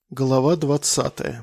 Глава 20.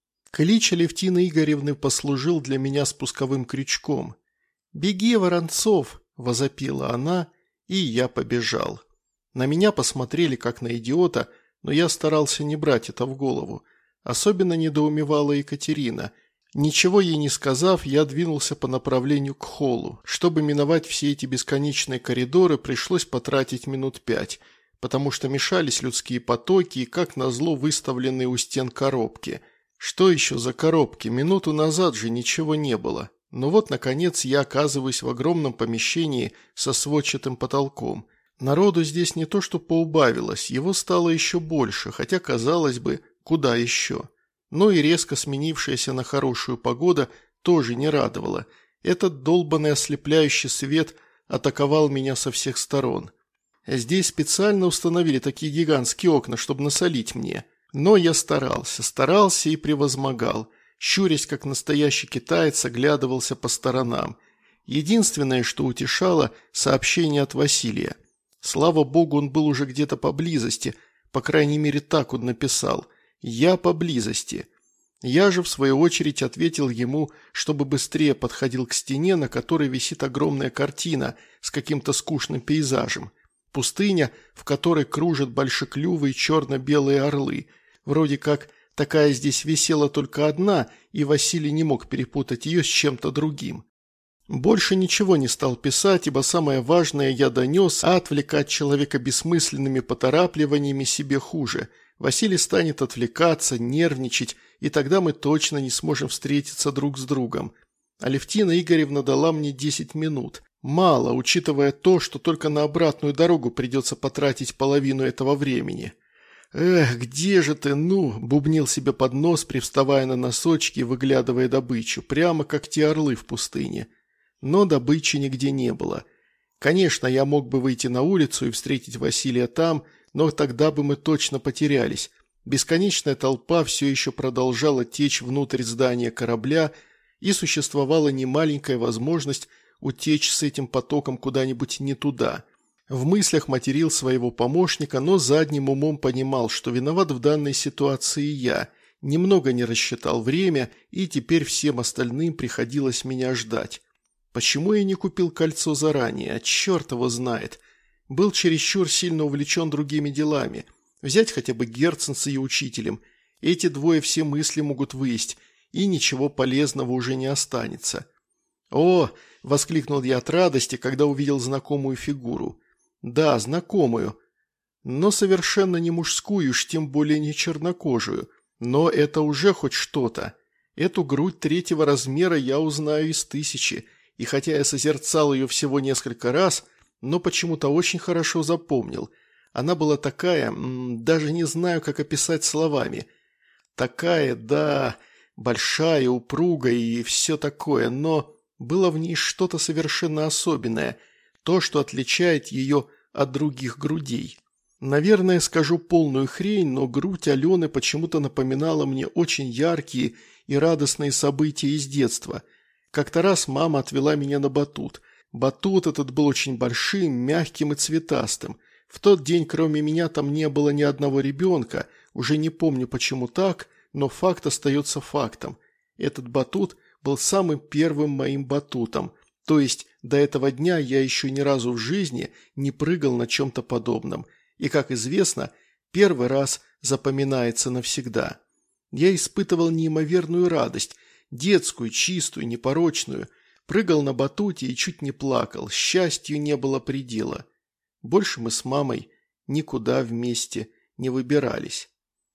Клич Алевтины Игоревны послужил для меня спусковым крючком. «Беги, Воронцов!» – возопила она, и я побежал. На меня посмотрели как на идиота, но я старался не брать это в голову. Особенно недоумевала Екатерина. Ничего ей не сказав, я двинулся по направлению к холлу. Чтобы миновать все эти бесконечные коридоры, пришлось потратить минут 5, потому что мешались людские потоки и, как назло, выставленные у стен коробки. Что еще за коробки? Минуту назад же ничего не было. Но вот, наконец, я оказываюсь в огромном помещении со сводчатым потолком. Народу здесь не то что поубавилось, его стало еще больше, хотя, казалось бы, куда еще. Но и резко сменившаяся на хорошую погода тоже не радовала. Этот долбанный ослепляющий свет атаковал меня со всех сторон. Здесь специально установили такие гигантские окна, чтобы насолить мне. Но я старался и превозмогал. Щурясь, как настоящий китаец, оглядывался по сторонам. Единственное, что утешало – сообщение от Василия. Слава богу, он был уже где-то поблизости, по крайней мере так он написал. «Я поблизости». Я же, в свою очередь, ответил ему, чтобы быстрее подходил к стене, на которой висит огромная картина с каким-то скучным пейзажем. Пустыня, в которой кружат большеклювые черно-белые орлы. Вроде как такая здесь висела только одна, и Василий не мог перепутать ее с чем-то другим. Больше ничего не стал писать, ибо самое важное я донес, а отвлекать человека бессмысленными поторапливаниями себе хуже. Василий станет отвлекаться, нервничать, и тогда мы точно не сможем встретиться друг с другом. Алевтина Игоревна дала мне 10 минут. Мало, учитывая то, что только на обратную дорогу придется потратить половину этого времени. «Эх, где же ты, ну?» – бубнил себе под нос, привставая на носочки и выглядывая добычу, прямо как те орлы в пустыне. Но добычи нигде не было. Конечно, я мог бы выйти на улицу и встретить Василия там, но тогда бы мы точно потерялись. Бесконечная толпа все еще продолжала течь внутрь здания корабля, и существовала немаленькая возможность утечь с этим потоком куда-нибудь не туда. В мыслях материл своего помощника, но задним умом понимал, что виноват в данной ситуации я. Немного не рассчитал время, и теперь всем остальным приходилось меня ждать. Почему я не купил кольцо заранее? А черт его знает. Был чересчур сильно увлечен другими делами. Взять хотя бы Герцен с ее учителем. Эти двое все мысли могут выесть, и ничего полезного уже не останется. «О!» – воскликнул я от радости, когда увидел знакомую фигуру. Да, знакомую, но совершенно не мужскую, уж тем более не чернокожую. Но это уже хоть что-то. Эту грудь 3-го размера я узнаю из 1000, и хотя я созерцал ее всего несколько раз, но почему-то очень хорошо запомнил. Она была такая, даже не знаю, как описать словами. Такая, да, большая, упругая и все такое, но было в ней что-то совершенно особенное, то, что отличает ее от других грудей. Наверное, скажу полную хрень, но грудь Алены почему-то напоминала мне очень яркие и радостные события из детства. Как-то раз мама отвела меня на батут. Батут этот был очень большим, мягким и цветастым. В тот день, кроме меня, там не было ни одного ребенка. Уже не помню, почему так, но факт остается фактом. Этот батут был самым первым моим батутом. То есть до этого дня я еще ни разу в жизни не прыгал на чем-то подобном. И, как известно, первый раз запоминается навсегда. Я испытывал неимоверную радость, детскую, чистую, непорочную. Прыгал на батуте и чуть не плакал, счастью не было предела. Больше мы с мамой никуда вместе не выбирались.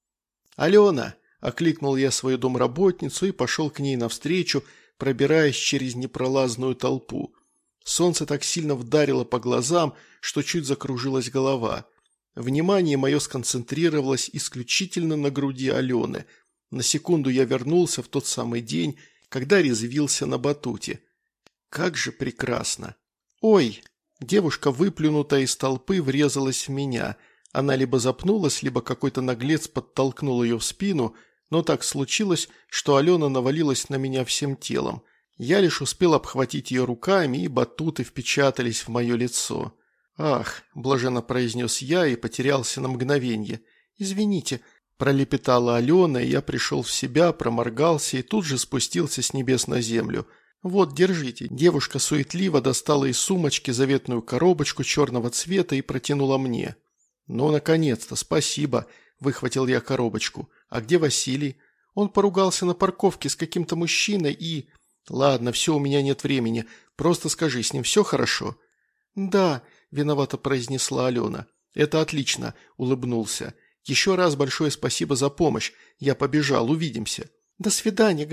«Алена!» – окликнул я свою домработницу и пошел к ней навстречу, пробираясь через непролазную толпу. Солнце так сильно вдарило по глазам, что чуть закружилась голова. Внимание мое сконцентрировалось исключительно на груди Алены. На секунду я вернулся в тот самый день, когда резвился на батуте. Как же прекрасно! «Ой!» Девушка, выплюнутая из толпы, врезалась в меня. Она либо запнулась, либо какой-то наглец подтолкнул ее в спину, но так случилось, что Алена навалилась на меня всем телом. Я лишь успел обхватить ее руками, и батуты впечатались в мое лицо. «Ах!» – блаженно произнес я и потерялся на мгновенье. «Извините, пролепетала Алена, и я пришел в себя, проморгался и тут же спустился с небес на землю. «Вот, держите». Девушка суетливо достала из сумочки заветную коробочку черного цвета и протянула мне. «Ну, наконец-то, спасибо», – выхватил я коробочку. «А где Василий? Он поругался на парковке с каким-то мужчиной и...» «Ладно, все, у меня нет времени. Просто скажи, с ним все хорошо?» «Да», – виновато произнесла Алена. «Это отлично», – улыбнулся. «Еще раз большое спасибо за помощь. Я побежал, увидимся». «До свидания,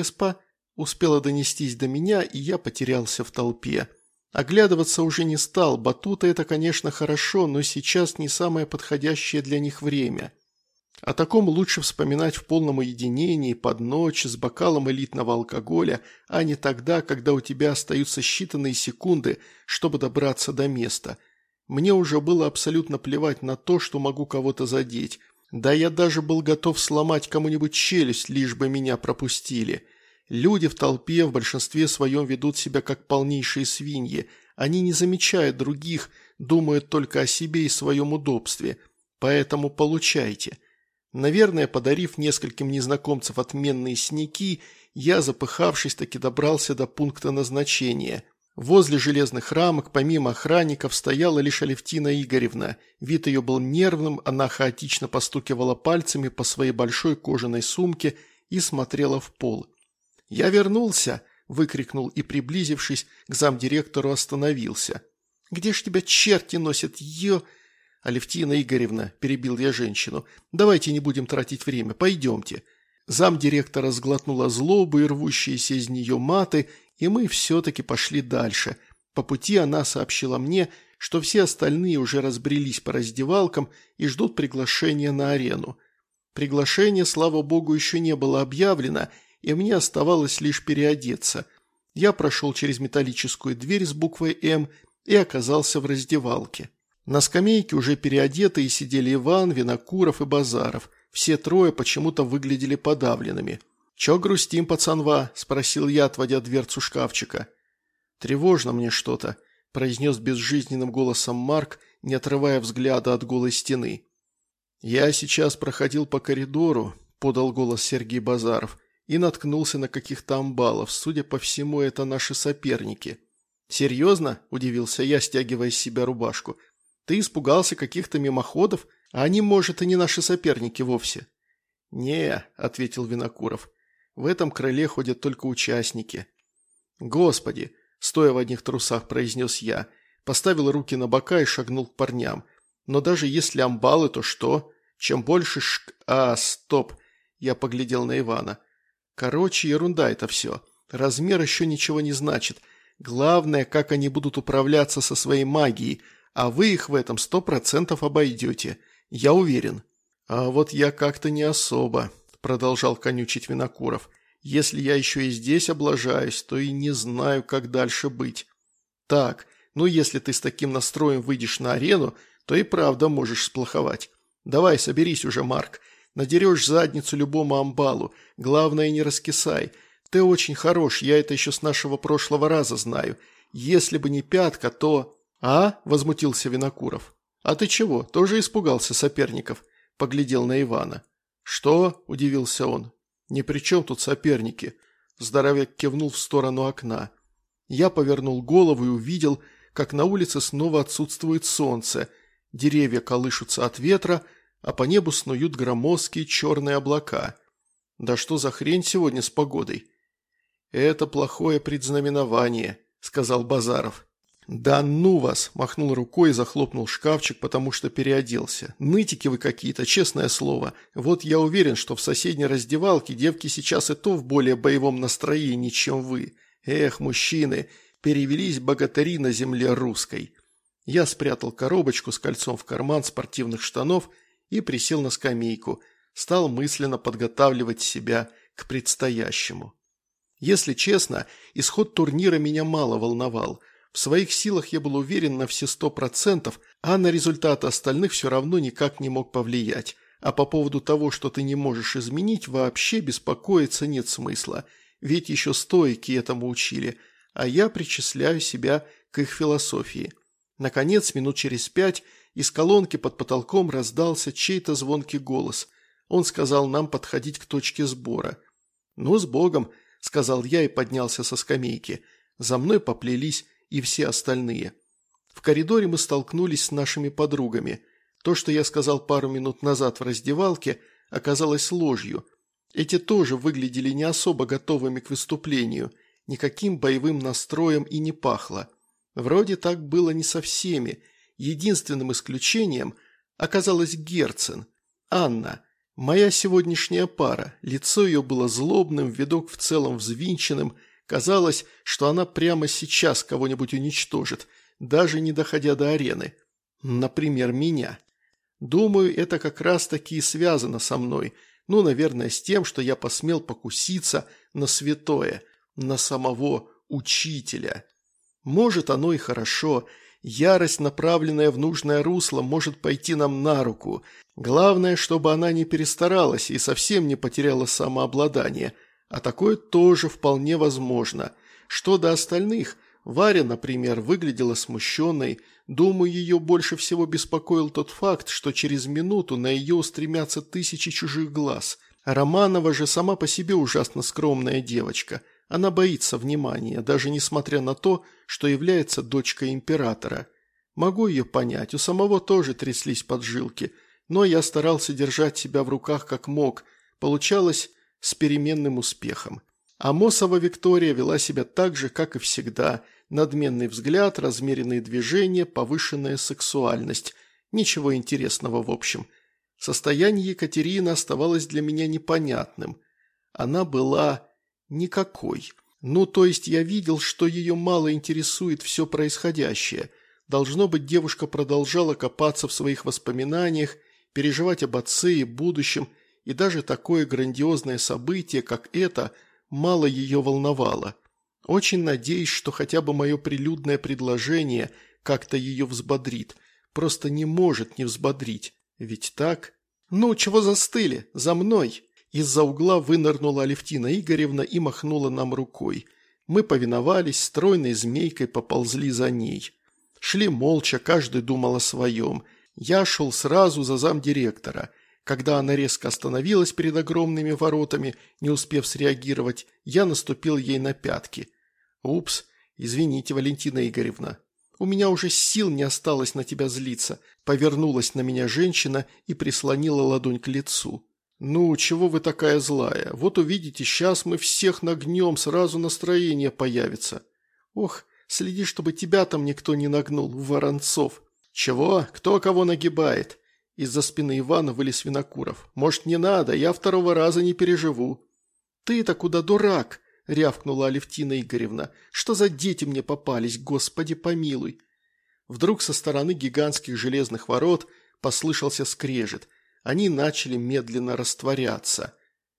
успела донестись до меня, и я потерялся в толпе. Оглядываться уже не стал. Батуты – это, конечно, хорошо, но сейчас не самое подходящее для них время. О таком лучше вспоминать в полном уединении, под ночь, с бокалом элитного алкоголя, а не тогда, когда у тебя остаются считанные секунды, чтобы добраться до места. Мне уже было абсолютно плевать на то, что могу кого-то задеть. Да я даже был готов сломать кому-нибудь челюсть, лишь бы меня пропустили. Люди в толпе в большинстве своем ведут себя как полнейшие свиньи. Они не замечают других, думают только о себе и своем удобстве. Поэтому получайте. Наверное, подарив нескольким незнакомцев отменные синяки, я, запыхавшись, таки добрался до пункта назначения. Возле железных рамок, помимо охранников, стояла лишь Алевтина Игоревна. Вид ее был нервным, она хаотично постукивала пальцами по своей большой кожаной сумке и смотрела в пол. «Я вернулся!» – выкрикнул и, приблизившись к замдиректору, остановился. «Где ж тебя черти носят, «Алевтина Игоревна», – перебил я женщину, – «давайте не будем тратить время, пойдемте». Замдиректора сглотнула злобу и рвущиеся из нее маты, и мы все-таки пошли дальше. По пути она сообщила мне, что все остальные уже разбрелись по раздевалкам и ждут приглашения на арену. Приглашение, слава богу, еще не было объявлено, и мне оставалось лишь переодеться. Я прошел через металлическую дверь с буквой «М» и оказался в раздевалке. На скамейке уже переодетые сидели Иван, Винокуров и Базаров. Все трое почему-то выглядели подавленными. «Чё грустим, пацанва?» – спросил я, отводя дверцу шкафчика. «Тревожно мне что-то», – произнес безжизненным голосом Марк, не отрывая взгляда от голой стены. «Я сейчас проходил по коридору», – подал голос Сергей Базаров, – и наткнулся на каких-то амбалов. Судя по всему, это наши соперники. «Серьезно?» – удивился я, стягивая с себя рубашку. «Ты испугался каких-то мимоходов? А они, может, и не наши соперники вовсе». «Не», – ответил Винокуров. «В этом крыле ходят только участники». «Господи!» – стоя в одних трусах, произнес я. Поставил руки на бока и шагнул к парням. «Но даже если амбалы, то что? Чем больше стоп!» – я поглядел на Ивана. «Короче, ерунда это все. Размер еще ничего не значит. Главное, как они будут управляться со своей магией, а вы их в этом 100% обойдете. Я уверен». «А вот я как-то не особо», – продолжал конючить Винокуров. «Если я еще и здесь облажаюсь, то и не знаю, как дальше быть. Так, ну если ты с таким настроем выйдешь на арену, то и правда можешь сплоховать. Давай, соберись уже, Марк. Надерешь задницу любому амбалу. Главное, не раскисай. Ты очень хорош, я это еще с нашего прошлого раза знаю. Если бы не пятка, то...» «А?» – возмутился Винокуров. «А ты чего, тоже испугался соперников?» – поглядел на Ивана. «Что?» – удивился он. «Ни при чем тут соперники?» Здоровяк кивнул в сторону окна. Я повернул голову и увидел, как на улице снова отсутствует солнце. Деревья колышутся от ветра, а по небу снуют громоздкие черные облака. Да что за хрень сегодня с погодой? «Это плохое предзнаменование», – сказал Базаров. «Да ну вас!» – махнул рукой и захлопнул шкафчик, потому что переоделся. «Нытики вы какие-то, честное слово. Вот я уверен, что в соседней раздевалке девки сейчас и то в более боевом настроении, чем вы. Эх, мужчины, перевелись богатыри на земле русской». Я спрятал коробочку с кольцом в карман спортивных штанов и присел на скамейку. Стал мысленно подготавливать себя к предстоящему. Если честно, исход турнира меня мало волновал. В своих силах я был уверен на все 100%, а на результаты остальных все равно никак не мог повлиять. А по поводу того, что ты не можешь изменить, вообще беспокоиться нет смысла. Ведь еще стоики этому учили, а я причисляю себя к их философии. Наконец, минут через 5, из колонки под потолком раздался чей-то звонкий голос. Он сказал нам подходить к точке сбора. «Ну, с Богом», – сказал я и поднялся со скамейки. За мной поплелись и все остальные. В коридоре мы столкнулись с нашими подругами. То, что я сказал пару минут назад в раздевалке, оказалось ложью. Эти тоже выглядели не особо готовыми к выступлению. Никаким боевым настроем и не пахло. Вроде так было не со всеми. Единственным исключением оказалась Герцен. Анна. Моя сегодняшняя пара. Лицо ее было злобным, видок в целом взвинченным. Казалось, что она прямо сейчас кого-нибудь уничтожит, даже не доходя до арены. Например, меня. Думаю, это как раз-таки и связано со мной. Ну, наверное, с тем, что я посмел покуситься на святое, на самого учителя. Может, оно и хорошо. Ярость, направленная в нужное русло, может пойти нам на руку. Главное, чтобы она не перестаралась и совсем не потеряла самообладание. А такое тоже вполне возможно. Что до остальных, Варя, например, выглядела смущенной. Думаю, ее больше всего беспокоил тот факт, что через минуту на ее устремятся тысячи чужих глаз. Романова же сама по себе ужасно скромная девочка. Она боится внимания, даже несмотря на то, что является дочкой императора. Могу ее понять, у самого тоже тряслись поджилки, но я старался держать себя в руках как мог. Получалось с переменным успехом. Амосова Виктория вела себя так же, как и всегда. Надменный взгляд, размеренные движения, повышенная сексуальность. Ничего интересного в общем. Состояние Екатерины оставалось для меня непонятным. Она была никакой. Ну, то есть я видел, что ее мало интересует все происходящее. Должно быть, девушка продолжала копаться в своих воспоминаниях, переживать об отце и будущем, и даже такое грандиозное событие, как это, мало ее волновало. Очень надеюсь, что хотя бы мое прилюдное предложение как-то ее взбодрит. Просто не может не взбодрить. Ведь так? «Ну, чего застыли? За мной!» Из-за угла вынырнула Алевтина Игоревна и махнула нам рукой. Мы повиновались, стройной змейкой поползли за ней. Шли молча, каждый думал о своем. Я шел сразу за замдиректора. Когда она резко остановилась перед огромными воротами, не успев среагировать, я наступил ей на пятки. «Упс, извините, Валентина Игоревна. У меня уже сил не осталось на тебя злиться», – повернулась на меня женщина и прислонила ладонь к лицу. «Ну, чего вы такая злая? Вот увидите, сейчас мы всех нагнем, сразу настроение появится». «Ох, следи, чтобы тебя там никто не нагнул, Воронцов». «Чего? Кто кого нагибает?» Из-за спины Ивана вылез Винокуров. «Может, не надо, я второго раза не переживу». «Ты-то куда, дурак?» – рявкнула Алевтина Игоревна. «Что за дети мне попались, Господи помилуй!» Вдруг со стороны гигантских железных ворот послышался скрежет. Они начали медленно растворяться.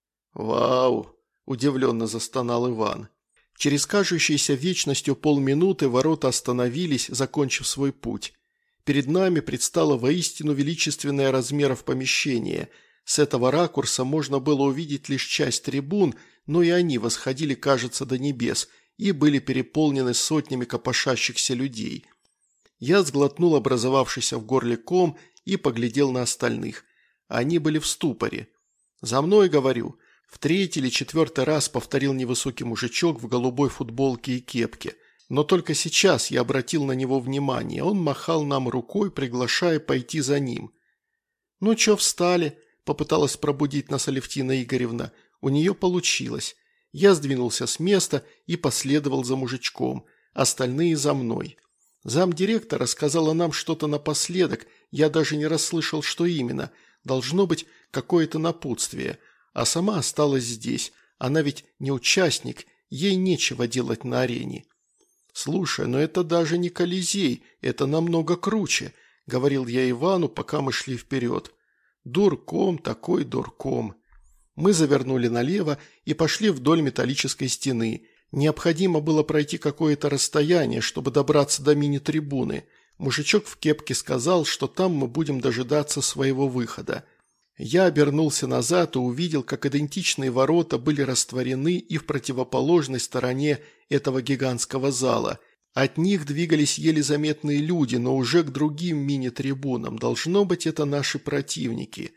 «Вау!» – удивленно застонал Иван. Через кажущейся вечностью полминуты ворота остановились, закончив свой путь. Перед нами предстало воистину величественное размеров помещение. С этого ракурса можно было увидеть лишь часть трибун, но и они восходили, кажется, до небес и были переполнены сотнями копошащихся людей. Я сглотнул образовавшийся в горле ком и поглядел на остальных. Они были в ступоре. «За мной, говорю», – в третий или четвертый раз повторил невысокий мужичок в голубой футболке и кепке. Но только сейчас я обратил на него внимание. Он махал нам рукой, приглашая пойти за ним. «Ну чё встали?» – попыталась пробудить нас Алевтина Игоревна. У нее получилось. Я сдвинулся с места и последовал за мужичком. Остальные за мной. Замдиректора сказала нам что-то напоследок. Я даже не расслышал, что именно. Должно быть какое-то напутствие. А сама осталась здесь. Она ведь не участник. Ей нечего делать на арене. «Слушай, но это даже не Колизей, это намного круче», – говорил я Ивану, пока мы шли вперед. «Дурком такой дурком». Мы завернули налево и пошли вдоль металлической стены. Необходимо было пройти какое-то расстояние, чтобы добраться до мини-трибуны. Мужичок в кепке сказал, что там мы будем дожидаться своего выхода. Я обернулся назад и увидел, как идентичные ворота были растворены и в противоположной стороне этого гигантского зала. От них двигались еле заметные люди, но уже к другим мини-трибунам. Должно быть, это наши противники.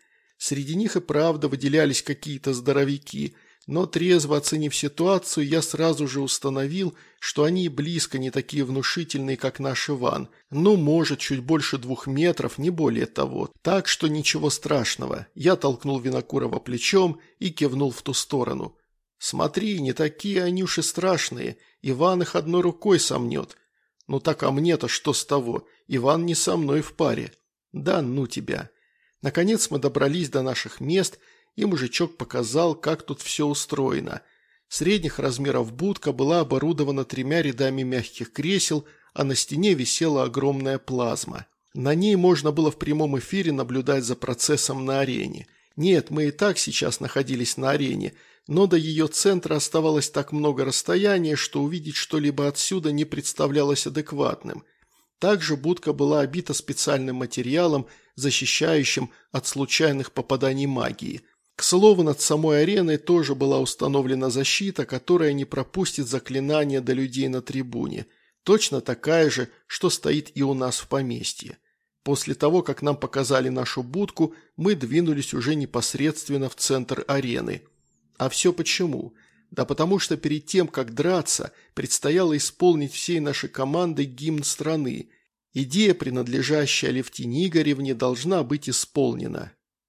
Среди них и правда выделялись какие-то здоровяки, но трезво оценив ситуацию, я сразу же установил, что они и близко не такие внушительные, как наш Иван. Ну, может, чуть больше 2 метров, не более того. Так что ничего страшного. Я толкнул Винокурова плечом и кивнул в ту сторону. «Смотри, не такие они уж и страшные. Иван их одной рукой сомнет». «Ну так а мне-то что с того? Иван не со мной в паре». «Да ну тебя». Наконец мы добрались до наших мест, и мужичок показал, как тут все устроено. Средних размеров будка была оборудована 3 рядами мягких кресел, а на стене висела огромная плазма. На ней можно было в прямом эфире наблюдать за процессом на арене. Нет, мы и так сейчас находились на арене, но до ее центра оставалось так много расстояния, что увидеть что-либо отсюда не представлялось адекватным. Также будка была обита специальным материалом, защищающим от случайных попаданий магии. К слову, над самой ареной тоже была установлена защита, которая не пропустит заклинания до людей на трибуне. Точно такая же, что стоит и у нас в поместье. После того, как нам показали нашу будку, мы двинулись уже непосредственно в центр арены. А все почему? Да потому что перед тем, как драться, предстояло исполнить всей нашей командой гимн страны. Идея, принадлежащая Алевтине Игоревне, должна быть исполнена.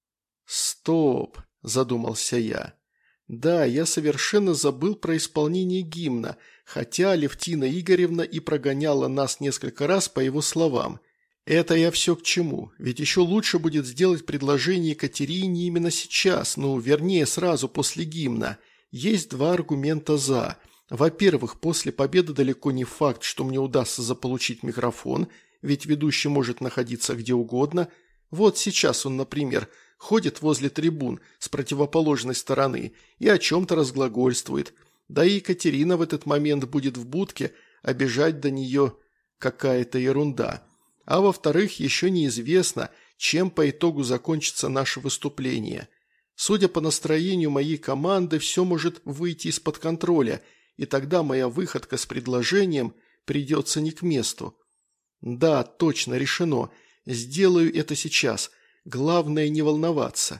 «Стоп!» – задумался я. «Да, я совершенно забыл про исполнение гимна, хотя Алевтина Игоревна и прогоняла нас несколько раз по его словам. Это я все к чему, ведь еще лучше будет сделать предложение Екатерине именно сейчас, ну, вернее, сразу после гимна. Есть 2 аргумента «за». Во-первых, после победы далеко не факт, что мне удастся заполучить микрофон, ведь ведущий может находиться где угодно. Вот сейчас он, например, ходит возле трибун с противоположной стороны и о чем-то разглагольствует. Да и Екатерина в этот момент будет в будке, а бежать до нее какая-то ерунда. А во-вторых, еще неизвестно, чем по итогу закончится наше выступление. Судя по настроению моей команды, все может выйти из-под контроля, и тогда моя выходка с предложением придется не к месту. Да, точно, решено. Сделаю это сейчас. Главное не волноваться.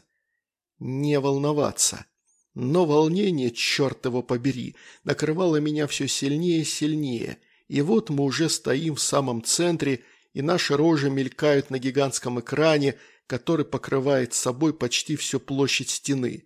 Не волноваться. Но волнение, черт его побери, накрывало меня все сильнее и сильнее. И вот мы уже стоим в самом центре, и наши рожи мелькают на гигантском экране, который покрывает собой почти всю площадь стены.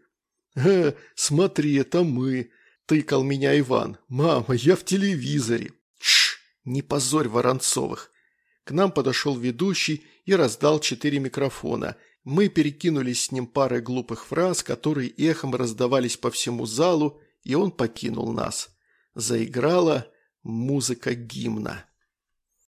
Смотри, это мы!» – тыкал меня Иван. «Мама, я в телевизоре!» «Тш! Не позорь Воронцовых!» К нам подошел ведущий и раздал 4 микрофона. Мы перекинулись с ним парой глупых фраз, которые эхом раздавались по всему залу, и он покинул нас. Заиграла музыка гимна.